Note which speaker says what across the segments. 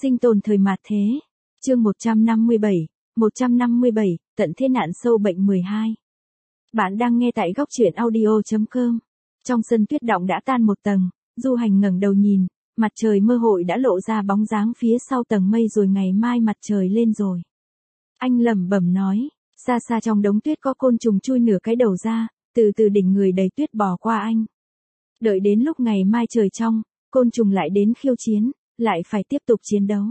Speaker 1: Sinh tồn thời mạt thế. Chương 157, tận thế nạn sâu bệnh 12. Bạn đang nghe tại góc truyện audio.com. Trong sân tuyết động đã tan một tầng, Du Hành ngẩng đầu nhìn, mặt trời mơ hội đã lộ ra bóng dáng phía sau tầng mây rồi, ngày mai mặt trời lên rồi. Anh lẩm bẩm nói, xa xa trong đống tuyết có côn trùng chui nửa cái đầu ra, từ từ đỉnh người đầy tuyết bò qua anh. Đợi đến lúc ngày mai trời trong, côn trùng lại đến khiêu chiến, lại phải tiếp tục chiến đấu.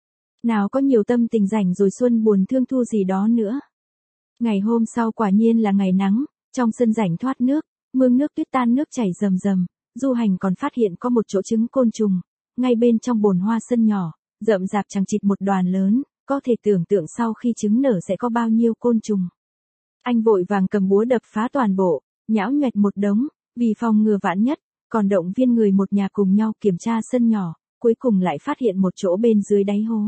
Speaker 1: Nào có nhiều tâm tình rảnh rồi xuân buồn thương thu gì đó nữa. Ngày hôm sau quả nhiên là ngày nắng, trong sân rảnh thoát nước, mương nước tuyết tan nước chảy rầm rầm. Du Hành còn phát hiện có một chỗ trứng côn trùng, ngay bên trong bồn hoa sân nhỏ, rậm rạp chằng chịt một đoàn lớn, có thể tưởng tượng sau khi trứng nở sẽ có bao nhiêu côn trùng. Anh vội vàng cầm búa đập phá toàn bộ, nhão nhoẹt một đống, vì phòng ngừa vạn nhất, còn động viên người một nhà cùng nhau kiểm tra sân nhỏ, cuối cùng lại phát hiện một chỗ bên dưới đáy hố.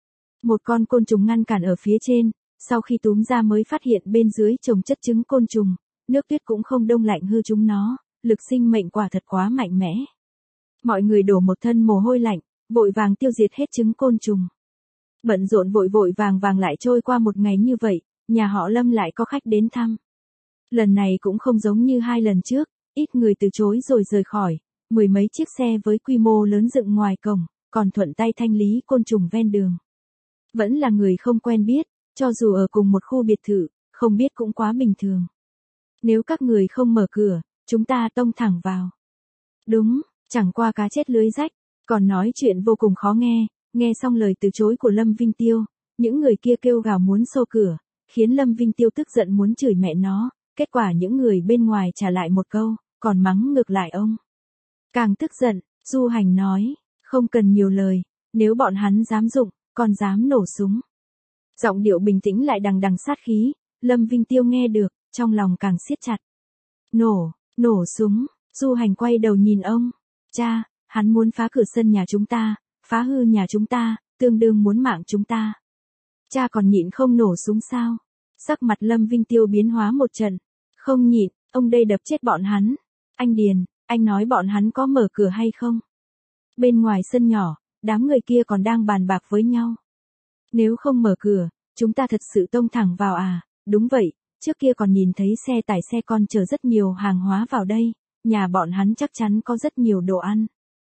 Speaker 1: Một con côn trùng ngăn cản ở phía trên, sau khi túm ra mới phát hiện bên dưới chồng chất trứng côn trùng, nước tuyết cũng không đông lạnh hư chúng nó, lực sinh mệnh quả thật quá mạnh mẽ. Mọi người đổ một thân mồ hôi lạnh, vội vàng tiêu diệt hết trứng côn trùng. Bận rộn vội vội vàng vàng lại trôi qua một ngày như vậy, nhà họ Lâm lại có khách đến thăm. Lần này cũng không giống như hai lần trước, ít người từ chối rồi rời khỏi, mười mấy chiếc xe với quy mô lớn dựng ngoài cổng, còn thuận tay thanh lý côn trùng ven đường. Vẫn là người không quen biết, cho dù ở cùng một khu biệt thự, không biết cũng quá bình thường. Nếu các người không mở cửa, chúng ta tông thẳng vào. Đúng, chẳng qua cá chết lưới rách, còn nói chuyện vô cùng khó nghe. Nghe xong lời từ chối của Lâm Vinh Tiêu, những người kia kêu gào muốn xô cửa, khiến Lâm Vinh Tiêu tức giận muốn chửi mẹ nó, kết quả những người bên ngoài trả lại một câu, còn mắng ngược lại ông. Càng tức giận, Du Hành nói, không cần nhiều lời, nếu bọn hắn dám dụng, còn dám nổ súng. Giọng điệu bình tĩnh lại đằng đằng sát khí, Lâm Vinh Tiêu nghe được, trong lòng càng siết chặt. Nổ súng, Du Hành quay đầu nhìn ông, cha, hắn muốn phá cửa sân nhà chúng ta, phá hư nhà chúng ta, tương đương muốn mạng chúng ta. Cha còn nhịn không nổ súng sao? Sắc mặt Lâm Vinh Tiêu biến hóa một trận, không nhịn, ông đây đập chết bọn hắn. Anh Điền, anh nói bọn hắn có mở cửa hay không? Bên ngoài sân nhỏ, đám người kia còn đang bàn bạc với nhau. Nếu không mở cửa, chúng ta thật sự tông thẳng vào à? Đúng vậy, trước kia còn nhìn thấy xe tải xe con chở rất nhiều hàng hóa vào đây, nhà bọn hắn chắc chắn có rất nhiều đồ ăn.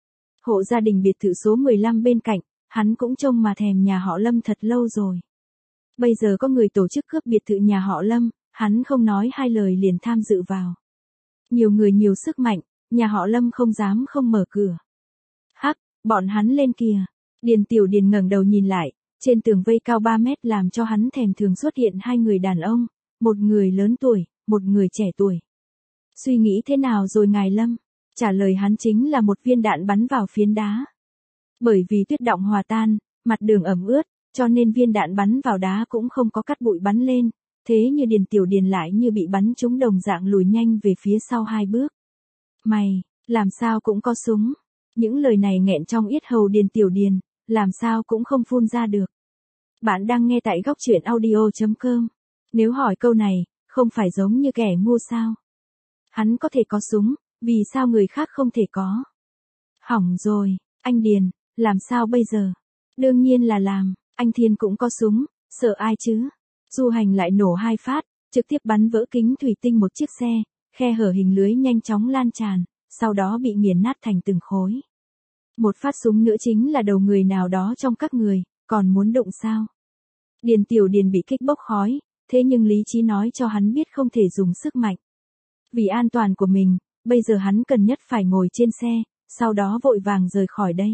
Speaker 1: Hộ gia đình biệt thự số 15 bên cạnh, hắn cũng trông mà thèm nhà họ Lâm thật lâu rồi. Bây giờ có người tổ chức cướp biệt thự nhà họ Lâm, hắn không nói hai lời liền tham dự vào. Nhiều người nhiều sức mạnh, nhà họ Lâm không dám không mở cửa. Hắc, bọn hắn lên kìa. Điền Tiểu Điền ngẩng đầu nhìn lại, trên tường vây cao 3 mét làm cho hắn thèm thường xuất hiện hai người đàn ông, một người lớn tuổi, một người trẻ tuổi. Suy nghĩ thế nào rồi ngài Lâm? Trả lời hắn chính là một viên đạn bắn vào phiến đá. Bởi vì tuyết động hòa tan, mặt đường ẩm ướt, cho nên viên đạn bắn vào đá cũng không có cắt bụi bắn lên, thế như Điền Tiểu Điền lại như bị bắn trúng đồng dạng lùi nhanh về phía sau 2 bước. Mày, làm sao cũng có súng. Những lời này nghẹn trong yết hầu Điền Tiểu Điền, làm sao cũng không phun ra được. Bạn đang nghe tại góc truyện audio.com. Nếu hỏi câu này, không phải giống như kẻ ngu sao? Hắn có thể có súng, vì sao người khác không thể có? Hỏng rồi, anh Điền, làm sao bây giờ? Đương nhiên là làm, anh Thiên cũng có súng, sợ ai chứ? Du Hành lại nổ 2 phát, trực tiếp bắn vỡ kính thủy tinh một chiếc xe, khe hở hình lưới nhanh chóng lan tràn, sau đó bị nghiền nát thành từng khối. Một phát súng nữa chính là đầu người nào đó trong các người, còn muốn đụng sao? Điền Tiểu Điền bị kích bốc khói, thế nhưng lý trí nói cho hắn biết không thể dùng sức mạnh. Vì an toàn của mình, bây giờ hắn cần nhất phải ngồi trên xe, sau đó vội vàng rời khỏi đây.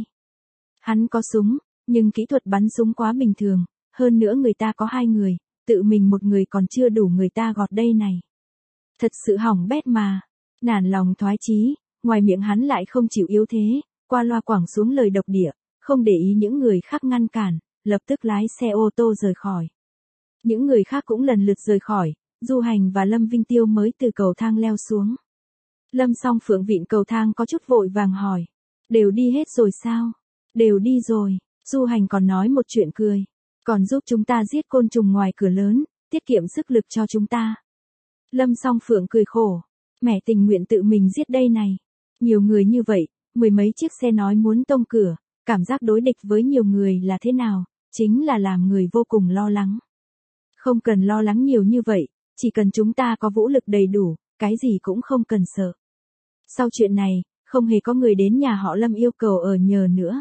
Speaker 1: Hắn có súng, nhưng kỹ thuật bắn súng quá bình thường, hơn nữa người ta có 2 người, tự mình một người còn chưa đủ người ta gọt đây này. Thật sự hỏng bét mà. Nản lòng thoái chí, ngoài miệng hắn lại không chịu yếu thế, qua loa quẳng xuống lời độc địa, không để ý những người khác ngăn cản, lập tức lái xe ô tô rời khỏi. Những người khác cũng lần lượt rời khỏi, Du Hành và Lâm Vinh Tiêu mới từ cầu thang leo xuống. Lâm Song Phượng vịn cầu thang có chút vội vàng hỏi, đều đi hết rồi sao? Đều đi rồi, Du Hành còn nói một chuyện cười, còn giúp chúng ta giết côn trùng ngoài cửa lớn, tiết kiệm sức lực cho chúng ta. Lâm Song Phượng cười khổ, mẹ tình nguyện tự mình giết đây này. Nhiều người như vậy, mười mấy chiếc xe nói muốn tông cửa, cảm giác đối địch với nhiều người là thế nào, chính là làm người vô cùng lo lắng. Không cần lo lắng nhiều như vậy, chỉ cần chúng ta có vũ lực đầy đủ, cái gì cũng không cần sợ. Sau chuyện này, không hề có người đến nhà họ Lâm yêu cầu ở nhờ nữa.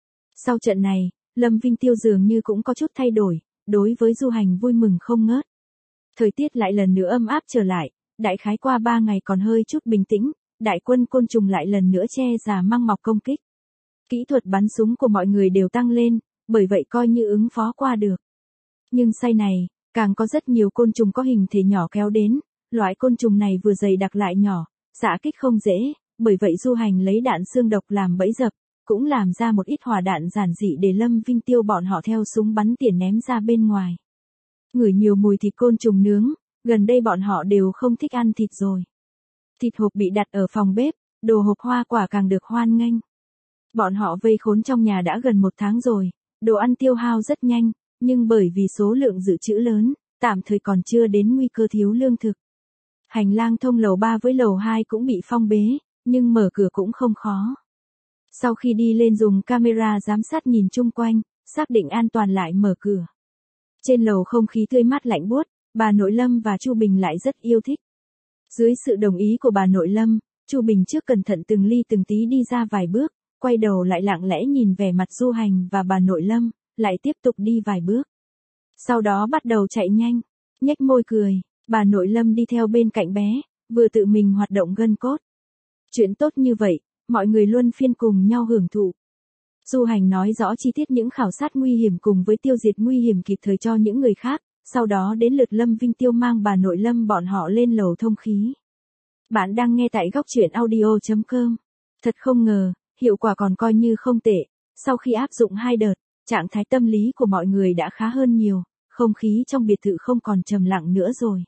Speaker 1: Sau trận này, Lâm Vinh Tiêu dường như cũng có chút thay đổi, đối với Du Hành vui mừng không ngớt. Thời tiết lại lần nữa ấm áp trở lại, đại khái qua 3 ngày còn hơi chút bình tĩnh, đại quân côn trùng lại lần nữa che già măng mọc công kích. Kỹ thuật bắn súng của mọi người đều tăng lên, bởi vậy coi như ứng phó qua được. Nhưng say này, càng có rất nhiều côn trùng có hình thể nhỏ kéo đến, loại côn trùng này vừa dày đặc lại nhỏ, xạ kích không dễ, bởi vậy Du Hành lấy đạn xương độc làm bẫy dập, cũng làm ra một ít hỏa đạn giản dị để Lâm Vinh Tiêu bọn họ theo súng bắn tỉa ném ra bên ngoài. Ngửi nhiều mùi thịt côn trùng nướng, gần đây bọn họ đều không thích ăn thịt rồi. Thịt hộp bị đặt ở phòng bếp, đồ hộp hoa quả càng được hoan nghênh. Bọn họ vây khốn trong nhà đã gần 1 tháng rồi, đồ ăn tiêu hao rất nhanh, nhưng bởi vì số lượng dự trữ lớn, tạm thời còn chưa đến nguy cơ thiếu lương thực. Hành lang thông lầu 3 với lầu 2 cũng bị phong bế, nhưng mở cửa cũng không khó. Sau khi đi lên dùng camera giám sát nhìn chung quanh, xác định an toàn lại mở cửa. Trên lầu không khí tươi mát lạnh buốt, bà nội Lâm và Chu Bình lại rất yêu thích. Dưới sự đồng ý của bà nội Lâm, Chu Bình trước cẩn thận từng ly từng tí đi ra vài bước, quay đầu lại lặng lẽ nhìn vẻ mặt Du Hành và bà nội Lâm, lại tiếp tục đi vài bước. Sau đó bắt đầu chạy nhanh, nhếch môi cười, bà nội Lâm đi theo bên cạnh bé, vừa tự mình hoạt động gân cốt. Chuyện tốt như vậy, mọi người luân phiên cùng nhau hưởng thụ. Du Hành nói rõ chi tiết những khảo sát nguy hiểm cùng với tiêu diệt nguy hiểm kịp thời cho những người khác, sau đó đến lượt Lâm Vinh Tiêu mang bà nội Lâm bọn họ lên lầu thông khí. Bạn đang nghe tại góc truyện audio.com. Thật không ngờ, hiệu quả còn coi như không tệ, sau khi áp dụng 2 đợt, trạng thái tâm lý của mọi người đã khá hơn nhiều, không khí trong biệt thự không còn trầm lặng nữa rồi.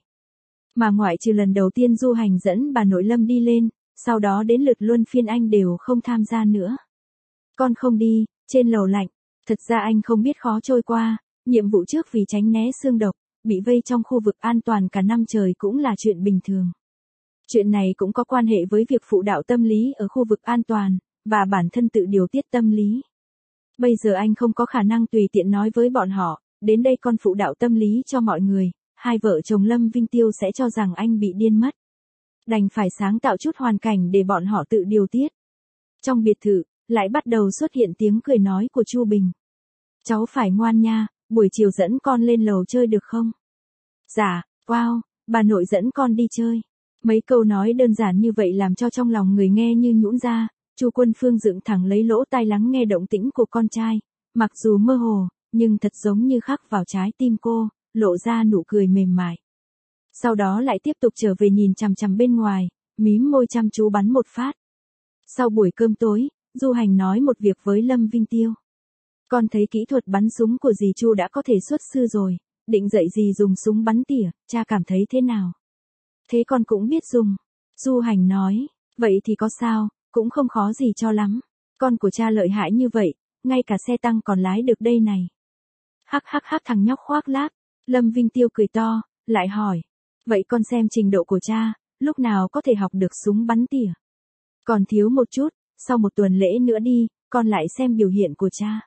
Speaker 1: Mà ngoại trừ lần đầu tiên Du Hành dẫn bà nội Lâm đi lên, sau đó đến lượt luân phiên anh đều không tham gia nữa. Con không đi, trên lầu lạnh, thật ra anh không biết khó trôi qua, nhiệm vụ trước vì tránh né xương độc, bị vây trong khu vực an toàn cả năm trời cũng là chuyện bình thường. Chuyện này cũng có quan hệ với việc phụ đạo tâm lý ở khu vực an toàn, và bản thân tự điều tiết tâm lý. Bây giờ anh không có khả năng tùy tiện nói với bọn họ, đến đây con phụ đạo tâm lý cho mọi người, hai vợ chồng Lâm Vinh Tiêu sẽ cho rằng anh bị điên mất. Đành phải sáng tạo chút hoàn cảnh để bọn họ tự điều tiết. Trong biệt thự, lại bắt đầu xuất hiện tiếng cười nói của Chu Bình. Cháu phải ngoan nha, buổi chiều dẫn con lên lầu chơi được không? Dạ, wow, bà nội dẫn con đi chơi. Mấy câu nói đơn giản như vậy làm cho trong lòng người nghe như nhũn ra, Chu Quân Phương dựng thẳng lấy lỗ tai lắng nghe động tĩnh của con trai, mặc dù mơ hồ, nhưng thật giống như khắc vào trái tim cô, lộ ra nụ cười mềm mại. Sau đó lại tiếp tục trở về nhìn chằm chằm bên ngoài, mím môi chăm chú bắn một phát. Sau buổi cơm tối, Du Hành nói một việc với Lâm Vinh Tiêu. Con thấy kỹ thuật bắn súng của dì Chu đã có thể xuất sư rồi, định dạy dì dùng súng bắn tỉa, cha cảm thấy thế nào? Thế con cũng biết dùng. Du Hành nói, vậy thì có sao, cũng không khó gì cho lắm. Con của cha lợi hại như vậy, ngay cả xe tăng còn lái được đây này. Hắc hắc hắc thằng nhóc khoác lác. Lâm Vinh Tiêu cười to, lại hỏi. Vậy con xem trình độ của cha, lúc nào có thể học được súng bắn tỉa? Còn thiếu một chút, sau 1 tuần lễ nữa đi, con lại xem biểu hiện của cha.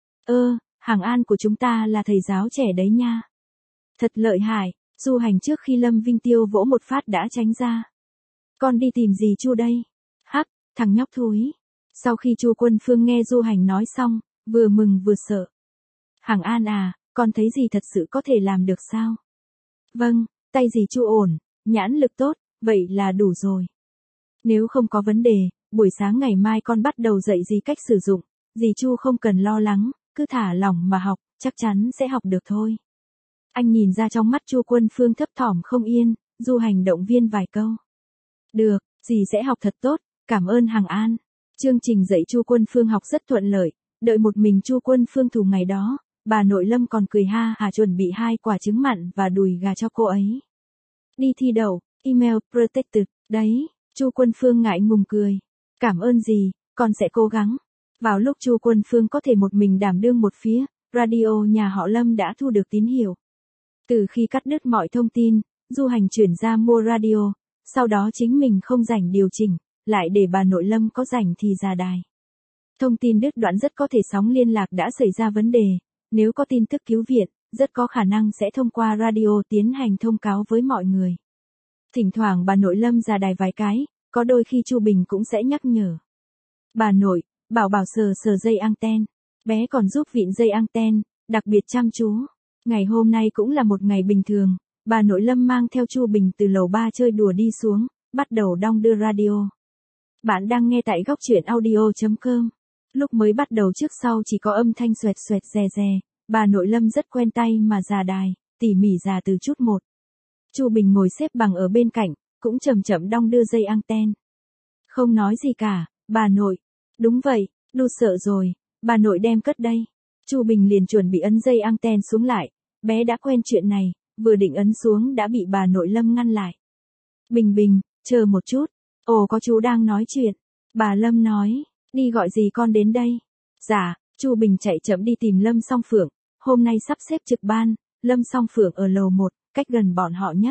Speaker 1: Hàng An của chúng ta là thầy giáo trẻ đấy nha. Thật lợi hại, Du Hành trước khi Lâm Vinh Tiêu vỗ một phát đã tránh ra. Con đi tìm dì Chu đây. Hắc, thằng nhóc thúi. Sau khi Chu Quân Phương nghe Du Hành nói xong, vừa mừng vừa sợ. Hàng An à, con thấy dì thật sự có thể làm được sao? Vâng, tay dì Chu ổn, nhãn lực tốt, vậy là đủ rồi. Nếu không có vấn đề, buổi sáng ngày mai con bắt đầu dạy dì cách sử dụng, dì Chu không cần lo lắng, cứ thả lỏng mà học, chắc chắn sẽ học được thôi. Anh nhìn ra trong mắt Chu Quân Phương thấp thỏm không yên, Du Hành động viên vài câu. Được, dì sẽ học thật tốt, cảm ơn Hàng An. Chương trình dạy Chu Quân Phương học rất thuận lợi, đợi một mình Chu Quân Phương thủ ngày đó, bà nội Lâm còn cười ha hả chuẩn bị 2 quả trứng mặn và đùi gà cho cô ấy. Đi thi đậu, email protected, đấy, Chu Quân Phương ngại ngùng cười. Cảm ơn dì, con sẽ cố gắng. Vào lúc Chu Quân Phương có thể một mình đảm đương một phía, radio nhà họ Lâm đã thu được tín hiệu. Từ khi cắt đứt mọi thông tin, Du Hành chuyển ra mua radio, sau đó chính mình không rảnh điều chỉnh, lại để bà nội Lâm có rảnh thì ra đài. Thông tin đứt đoạn rất có thể sóng liên lạc đã xảy ra vấn đề, nếu có tin tức cứu viện, rất có khả năng sẽ thông qua radio tiến hành thông cáo với mọi người. Thỉnh thoảng bà nội Lâm ra đài vài cái, có đôi khi Chu Bình cũng sẽ nhắc nhở. Bà nội, bảo sờ sờ dây anten. Bé còn giúp vịn dây anten, đặc biệt chăm chú. Ngày hôm nay cũng là một ngày bình thường, bà nội Lâm mang theo Chu Bình từ lầu 3 chơi đùa đi xuống, bắt đầu đong đưa radio. Bạn đang nghe tại góc truyện audio.com. Lúc mới bắt đầu trước sau chỉ có âm thanh xoẹt xoẹt rè rè, bà nội Lâm rất quen tay mà già đài, tỉ mỉ già từ chút một. Chu Bình ngồi xếp bằng ở bên cạnh, cũng chậm chậm đong đưa dây anten. Không nói gì cả, bà nội. Đúng vậy, đu sợ rồi, bà nội đem cất đây. Chu Bình liền chuẩn bị ấn dây anten xuống lại, bé đã quen chuyện này, vừa định ấn xuống đã bị bà nội Lâm ngăn lại. Bình, chờ một chút. Ồ, có chú đang nói chuyện. Bà Lâm nói, đi gọi gì con đến đây? Dạ, Chu Bình chạy chậm đi tìm Lâm Song Phượng, hôm nay sắp xếp trực ban, Lâm Song Phượng ở lầu 1, cách gần bọn họ nhất.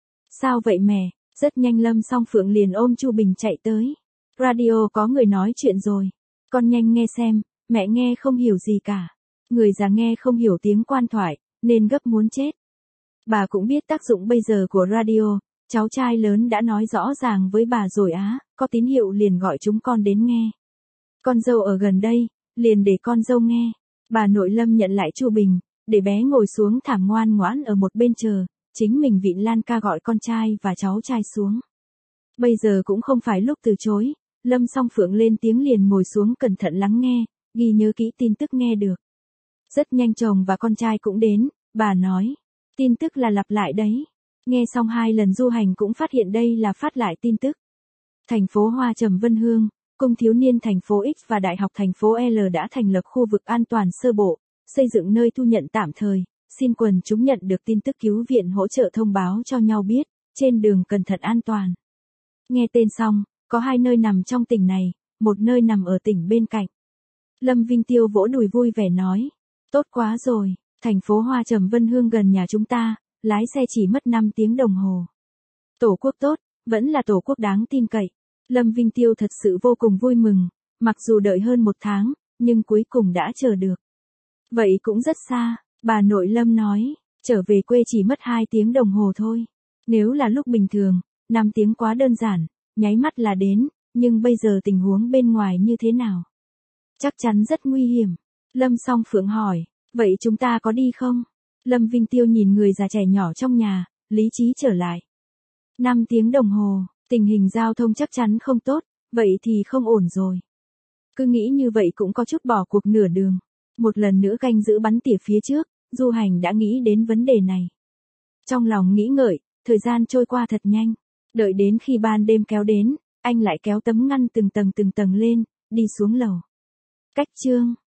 Speaker 1: Sao vậy mẹ? Rất nhanh Lâm Song Phượng liền ôm Chu Bình chạy tới. Radio có người nói chuyện rồi. Con nhanh nghe xem, mẹ nghe không hiểu gì cả. Người già nghe không hiểu tiếng quan thoại, nên gấp muốn chết. Bà cũng biết tác dụng bây giờ của radio, cháu trai lớn đã nói rõ ràng với bà rồi á, có tín hiệu liền gọi chúng con đến nghe. Con dâu ở gần đây, liền để con dâu nghe. Bà nội Lâm nhận lại Chu Bình, để bé ngồi xuống thảm ngoan ngoãn ở một bên chờ, chính mình vịn lan ca gọi con trai và cháu trai xuống. Bây giờ cũng không phải lúc từ chối, Lâm Song Phượng lên tiếng liền ngồi xuống cẩn thận lắng nghe, ghi nhớ kỹ tin tức nghe được. Rất nhanh chồng và con trai cũng đến, bà nói, tin tức là lặp lại đấy. Nghe xong 2 lần Du Hành cũng phát hiện đây là phát lại tin tức. Thành phố Hoa Trầm Vân Hương, Cung thiếu niên thành phố X và Đại học thành phố L đã thành lập khu vực an toàn sơ bộ, xây dựng nơi thu nhận tạm thời, xin quần chúng nhận được tin tức cứu viện hỗ trợ thông báo cho nhau biết, trên đường cẩn thận an toàn. Nghe tên xong, có 2 nơi nằm trong tỉnh này, một nơi nằm ở tỉnh bên cạnh. Lâm Vinh Tiêu vỗ đùi vui vẻ nói, tốt quá rồi, thành phố Hoa Trầm Vân Hương gần nhà chúng ta, lái xe chỉ mất 5 tiếng đồng hồ. Tổ quốc tốt, vẫn là tổ quốc đáng tin cậy. Lâm Vinh Tiêu thật sự vô cùng vui mừng, mặc dù đợi hơn 1 tháng, nhưng cuối cùng đã chờ được. Vậy cũng rất xa, bà nội Lâm nói, trở về quê chỉ mất 2 tiếng đồng hồ thôi. Nếu là lúc bình thường, 5 tiếng quá đơn giản, nháy mắt là đến, nhưng bây giờ tình huống bên ngoài như thế nào? Chắc chắn rất nguy hiểm. Lâm Song Phượng hỏi, vậy chúng ta có đi không? Lâm Vinh Tiêu nhìn người già trẻ nhỏ trong nhà, lý trí trở lại. 5 tiếng đồng hồ, tình hình giao thông chắc chắn không tốt, vậy thì không ổn rồi. Cứ nghĩ như vậy cũng có chút bỏ cuộc nửa đường. Một lần nữa canh giữ bắn tỉa phía trước, Du Hành đã nghĩ đến vấn đề này. Trong lòng nghĩ ngợi, thời gian trôi qua thật nhanh. Đợi đến khi ban đêm kéo đến, anh lại kéo tấm ngăn từng tầng lên, đi xuống lầu. Cách chương